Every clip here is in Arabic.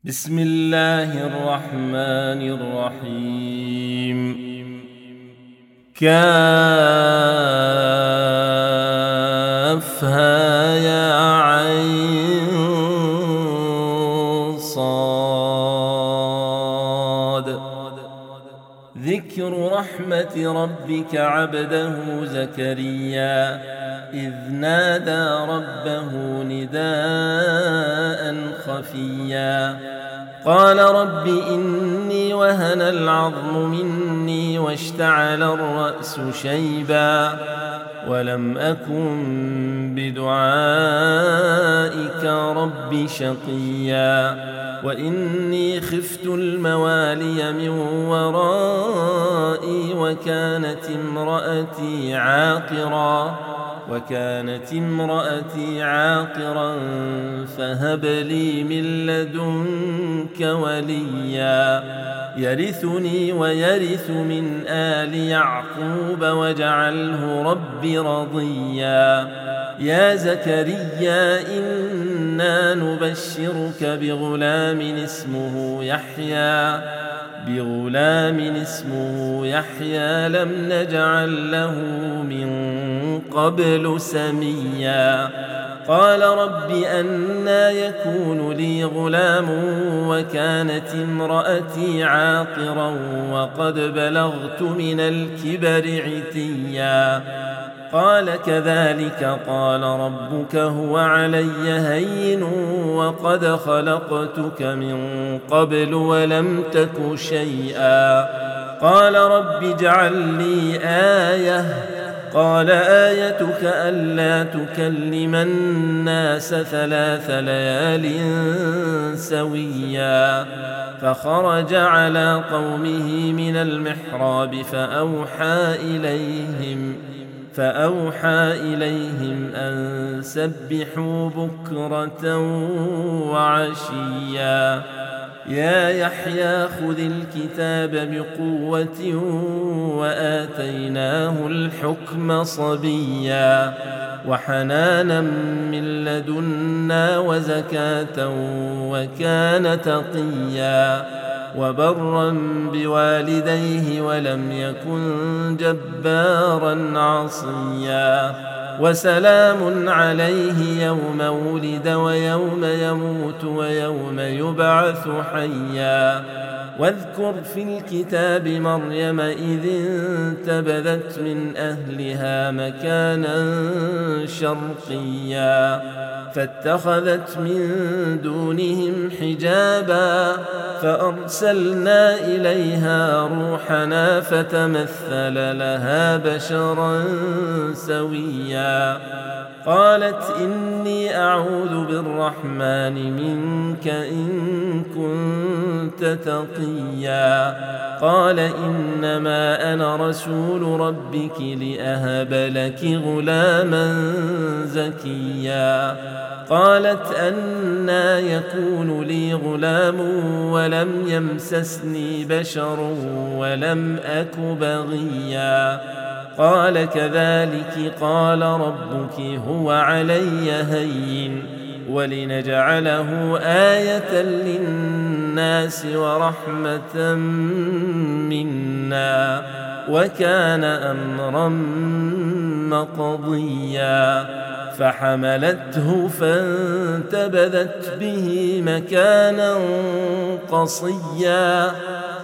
بسم الله الرحمن الرحيم كافها يا عين صاد ذكر رحمة ربك عبده زكريا إذ نادى ربه نداء خفيا قال رب إني وهن العظم مني واشتعل الرأس شيبا ولم أكن بدعائك رب شقيا وإني خفت الموالي من ورائي وكانت امرأتي عاقرا فهب لي من لدنك وليا يرثني ويرث من آل يعقوب واجعله رب رضيا يا زكريا إنا نبشرك بغلام اسمه يحيى لم نجعل له من قبل سميا قال رب أنى يكون لي غلام وكانت امرأتي عاقرا وقد بلغت من الكبر عتيا قال كذلك قال ربك هو علي هين وقد خلقتك من قبل ولم تك شيئا قال رب اجعل لي آية قال آيتك ألا تكلم الناس 3 ليال سويا فخرج على قومه من المحراب فأوحى إليهم أن سبحوا بكرة وعشيا يا يحيى خذ الكتاب بقوة وآتيناه الحكم صبيا وحنانا من لدنا وزكاة وكان تقيا وبرا بوالديه ولم يكن جبارا عصيا وسلام عليه يوم ولد ويوم يموت ويوم يبعث حيا واذكر في الكتاب مريم إذ انتبذت من أهلها مكانا شرقيا فاتخذت من دونهم حجابا فأرسلنا إليها روحنا فتمثل لها بشرا سويا قالت إني أعوذ بالرحمن منك إن كنت تقيا قال إنما أنا رسول ربك لأهب لك غلاما زكيا قالت أنى يكون لي غلام ولم يمسسني بشر ولم أك بغيا قال كذلك قال ربك هو علي هين ولنجعله آية للناس ورحمة منا وكان أمرا مقضيا فحملته فانتبذت به مكانا قصيا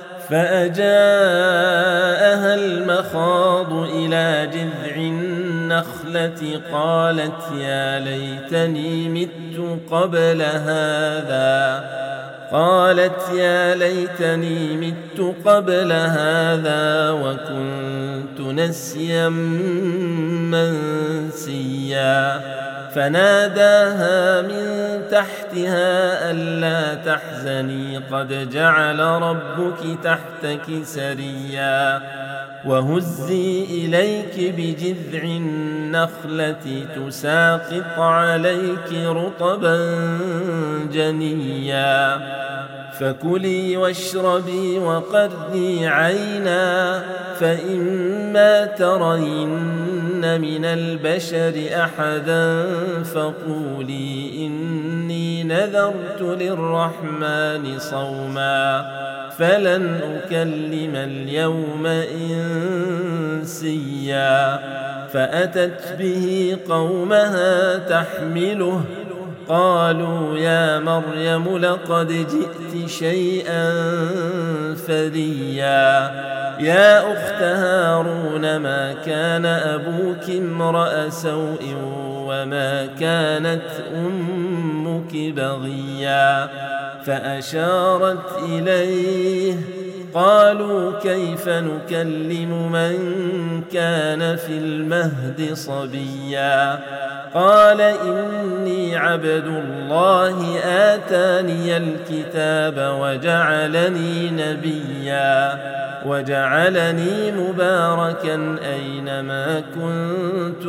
فأجاءها المخاض إلى جذع النخلة قالت يا ليتني مت قبل هذا وكنت نسيا منسيا فناداها من تحتها ألا تحزني قد جعل ربك تحتك سريا وهزي إليك بجذع النخلة تساقط عليك رطبا جنيا فكلي واشربي وقري عينا فإما ترين من البشر أحدا فقولي إني نذرت للرحمن صوما فلن أكلم اليوم إنسيا فأتت به قومها تحمله قالوا يا مريم لقد جئت شيئا فريا يا أخت هارون ما كان أبوك امرأ سوء وما كانت أمك بغيا فأشارت إليه قالوا كيف نكلم من كان في المهد صبيا قال إني عبد الله آتاني الكتاب وجعلني نبيا وجعلني مباركا أينما كنت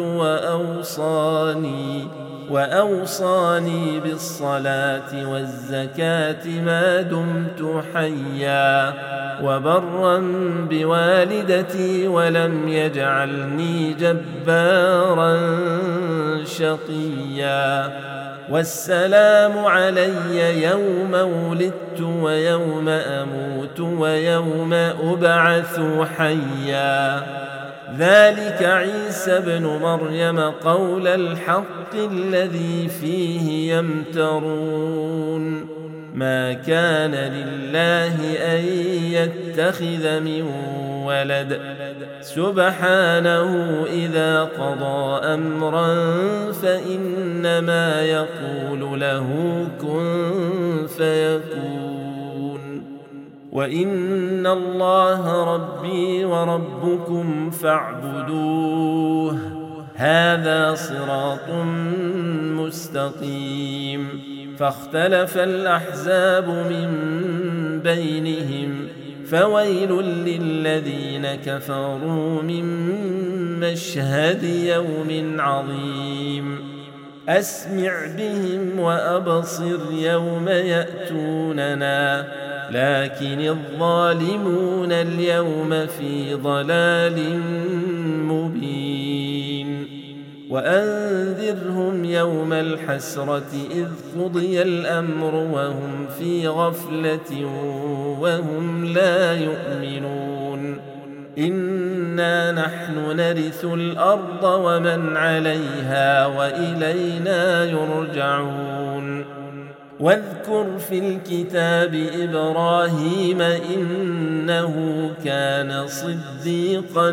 وأوصاني بالصلاة والزكاة ما دمت حيا وبرا بوالدتي ولم يجعلني جبارا شقيا والسلام علي يوم ولدت ويوم أموت ويوم أبعث حيا ذلك عيسى بن مريم قول الحق الذي فيه يمترون ما كان لله أن يتخذ من ولد سبحانه إذا قضى أمرا فإنما يقول له كن فيكون وإن الله ربي وربكم فاعبدوه هذا صراط مستقيم فاختلف الأحزاب من بينهم فويل للذين كفروا من مشهد يوم عظيم أسمع بهم وأبصر يوم يأتوننا لكن الظالمون اليوم في ضلال مبين وأنذرهم يوم الحسرة إذ قضي الأمر وهم في غفلة وهم لا يؤمنون إنا نحن نرث الأرض ومن عليها وإلينا يرجعون واذكر في الكتاب إبراهيم إنه كان صديقا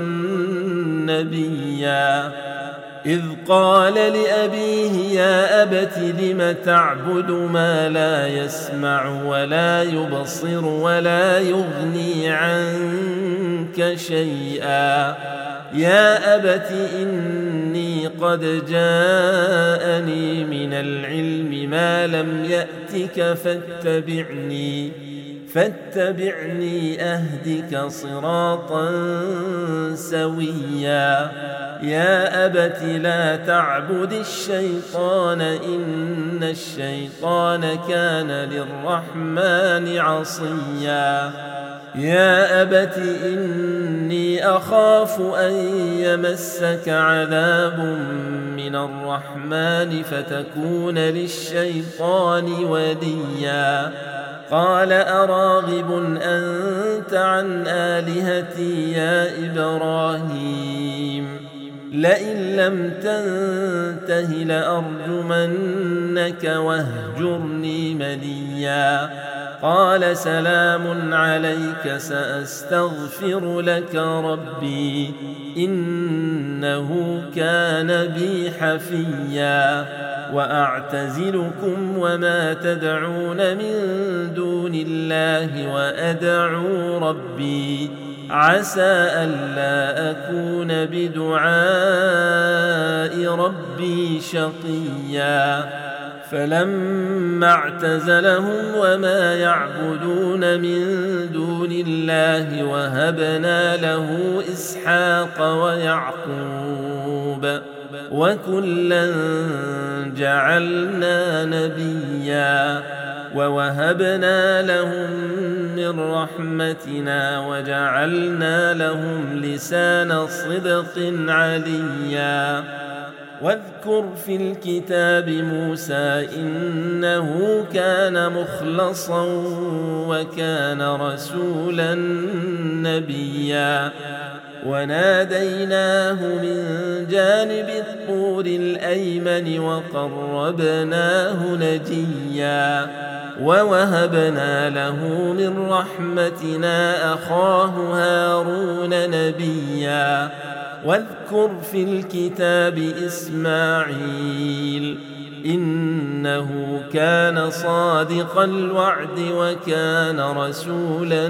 نبيا إذ قال لأبيه يا أبت لم تعبد ما لا يسمع ولا يبصر ولا يغني عنك شيئا يا أبت إني قد جاءني من العلم ما لم يأتك فاتبعني أهدك صراطا سويا يا أبت لا تعبد الشيطان إن الشيطان كان للرحمن عصيا يا أبت إني أخاف أن يمسك عذاب من الرحمن فتكون للشيطان وليا قال أراغب أنت عن آلهتي يا إبراهيم لئن لم تنته لأرجمنك واهجرني مليا قال سلام عليك سأستغفر لك ربي إنه كان بي حفيا وأعتزلكم وما تدعون من دون الله وأدعو ربي عسى ألا أكون بدعاء ربي شقيا فلما اعتزلهم وما يعبدون من دون الله وهبنا له إسحاق ويعقوب وكلا جعلنا نبيا ووهبنا لهم من رحمتنا وجعلنا لهم لسان صدق عليا واذكر في الكتاب موسى إنه كان مخلصا وكان رسولا نبيا وناديناه من جانب الطور الأيمن وقربناه نجيا ووهبنا له من رحمتنا أخاه هارون نبيا واذكر في الكتاب إسماعيل إنه كان صادق الوعد وكان رسولا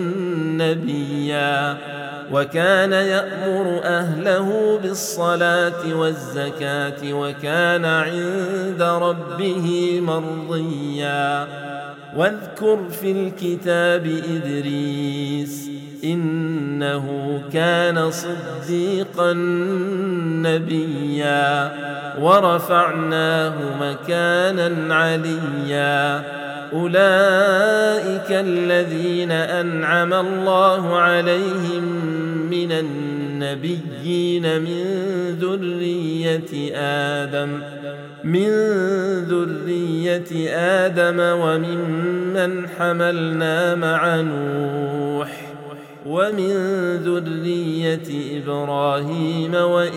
نبيا وكان يأمر أهله بالصلاة والزكاة وكان عند ربه مرضيا واذكر في الكتاب إدريس إنه كان صديقا نبيا ورفعناه مكانا عليا أولئك الذين أنعم الله عليهم من النبيين من ذرية آدم وممن حملنا مع نوح ومن ذرية إبراهيم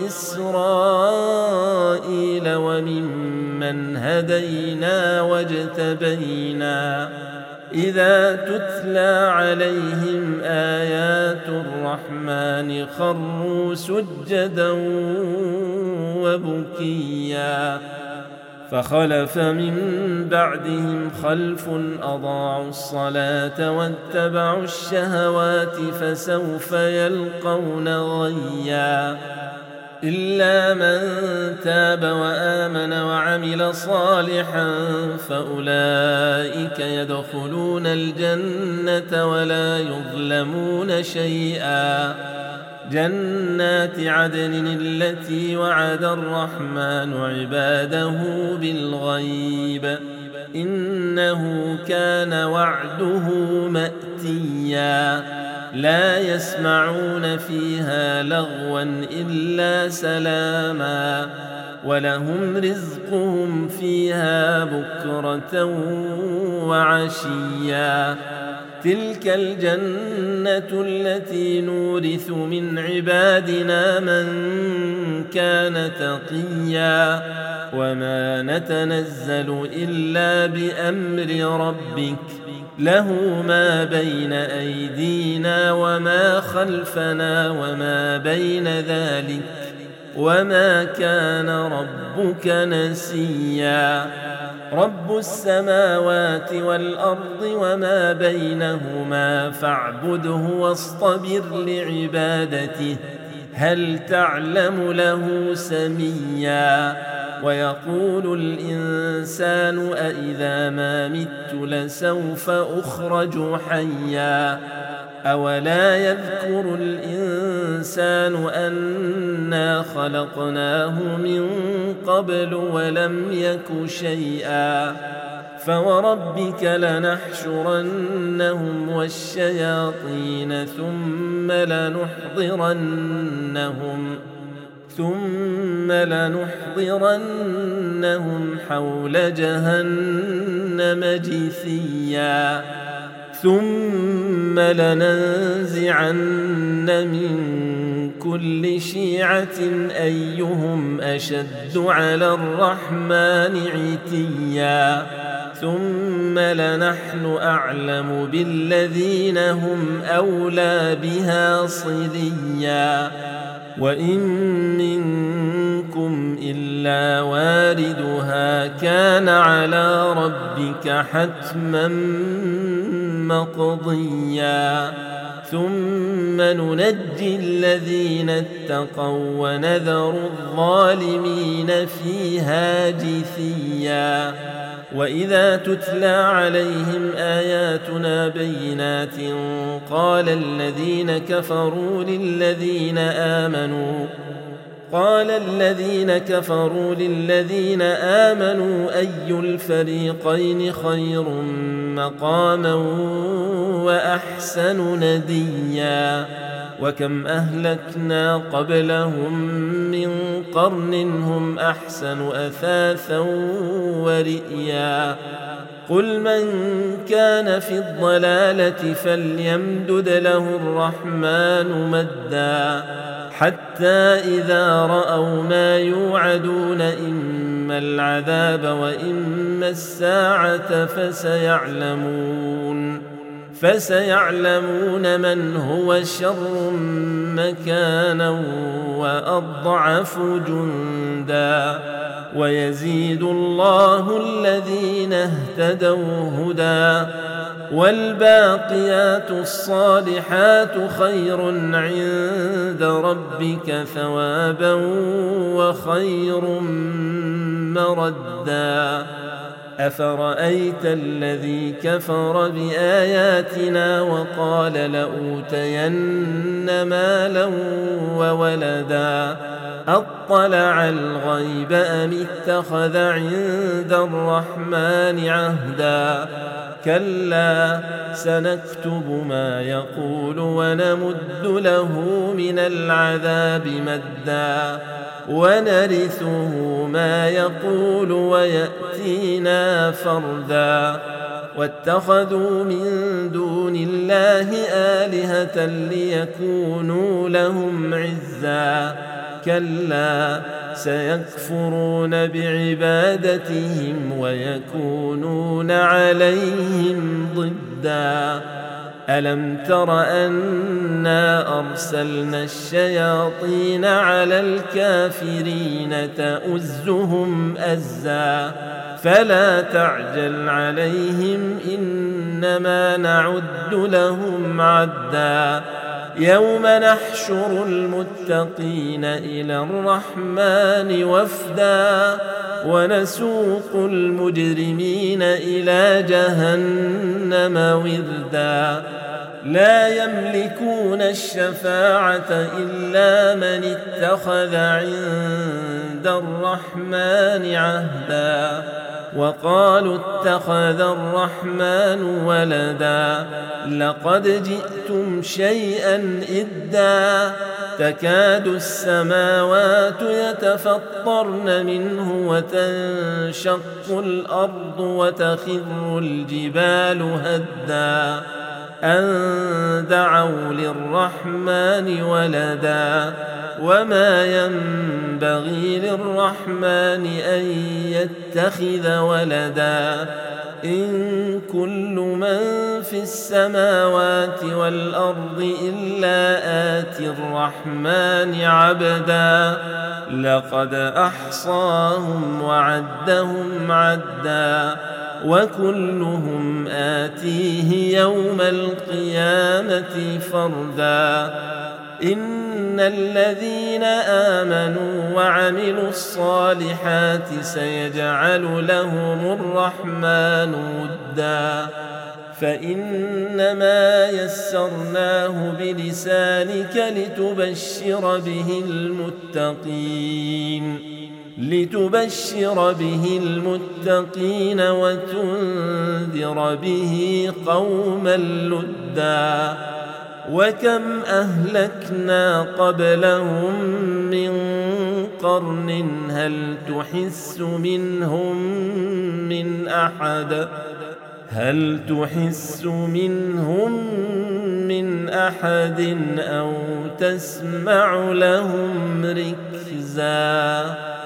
وإسرائيل وممن هدينا واجتبينا إذا تتلى عليهم آيات الرحمن خروا سجدا وبكيا فخلف من بعدهم خلف أضاعوا الصلاة واتبعوا الشهوات فسوف يلقون غيا إلا من تاب وآمن وعمل صالحا فأولئك يدخلون الجنة ولا يظلمون شيئا جنات عدن التي وعد الرحمن عباده بالغيب إنه كان وعده مأتيا لا يسمعون فيها لغوا إلا سلاما ولهم رزقهم فيها بكرة وعشيا تلك الجنة التي نورث من عبادنا من كان تقيا وما نتنزل إلا بأمر ربك له ما بين أيدينا وما خلفنا وما بين ذلك وما كان ربك نسيا رب السماوات والأرض وما بينهما فاعبده واصطبر لعبادته هل تعلم له سميا ويقول الإنسان أإذا ما مت لسوف أخرج حيا أولا يذكر الإنسان أنا خلقناه من قبل ولم يك شيئا فوربك لنحشرنهم والشياطين ثم لنحضرنهم حول جهنم جثيا ثم لننزعن من كل شيعة أيهم أشد على الرحمن عتيا ثم لنحن أعلم بالذين هم أولى بها صليا وإن منكم إلا واردها كان على ربك حتما مقضيا ثم ننجي الذين اتقوا ونذر الظالمين فيها جثيا وإذا تتلى عليهم آياتنا بينات قال قال الذين كفروا للذين آمنوا أي الفريقين خير مقاما وأحسن نديا وكم أهلكنا قبلهم من قرن هم أحسن أثاثا ورئيا قل من كان في الضلالة فليمدد له الرحمن مدا حتى إذا رأوا ما يوعدون إما العذاب وإما الساعة فسيعلمون من هو شر مكانا وأضعف جندا ويزيد الله الذين اهتدوا هدى والباقيات الصالحات خير عند ربك ثوابا وخير مردا أفرأيت الذي كفر بآياتنا وقال لأوتين مالا وولدا أطلع الغيب أم اتخذ عند الرحمن عهدا كلا سنكتب ما يقول ونمد له من العذاب مدا ونرثه ما يقول ويأتينا فردا واتخذوا من دون الله آلهة ليكونوا لهم عزا كلا سيكفرون بعبادتهم ويكونون عليهم ضدا ألم تر أنا أرسلنا الشياطين على الكافرين تؤزهم أزا فلا تعجل عليهم إنما نعد لهم عدا يوم نحشر المتقين إلى الرحمن وفدا ونسوق المجرمين إلى جهنم وردا لا يملكون الشفاعة إلا من اتخذ عند الرحمن عهدا وقالوا اتخذ الرحمن ولدا لقد جئتم شيئا إدا تكاد السماوات يتفطرن منه وتنشق الأرض وتخر الجبال هدا أن دعوا للرحمن ولدا وما ينبغي للرحمن أن يتخذ ولدا إن كل من في السماوات والأرض إلا آتي الرحمن عبدا لقد أحصاهم وعدهم عدا وكلهم آتيه يوم القيامة فردا إن الذين آمنوا وعملوا الصالحات سيجعل لهم الرحمن ودا فإنما يسرناه بلسانك لتبشر به المتقين وتنذر به قوما لدا وكم أهلكنا قبلهم من قرن هل تحس منهم من أحد أو تسمع لهم ركزا.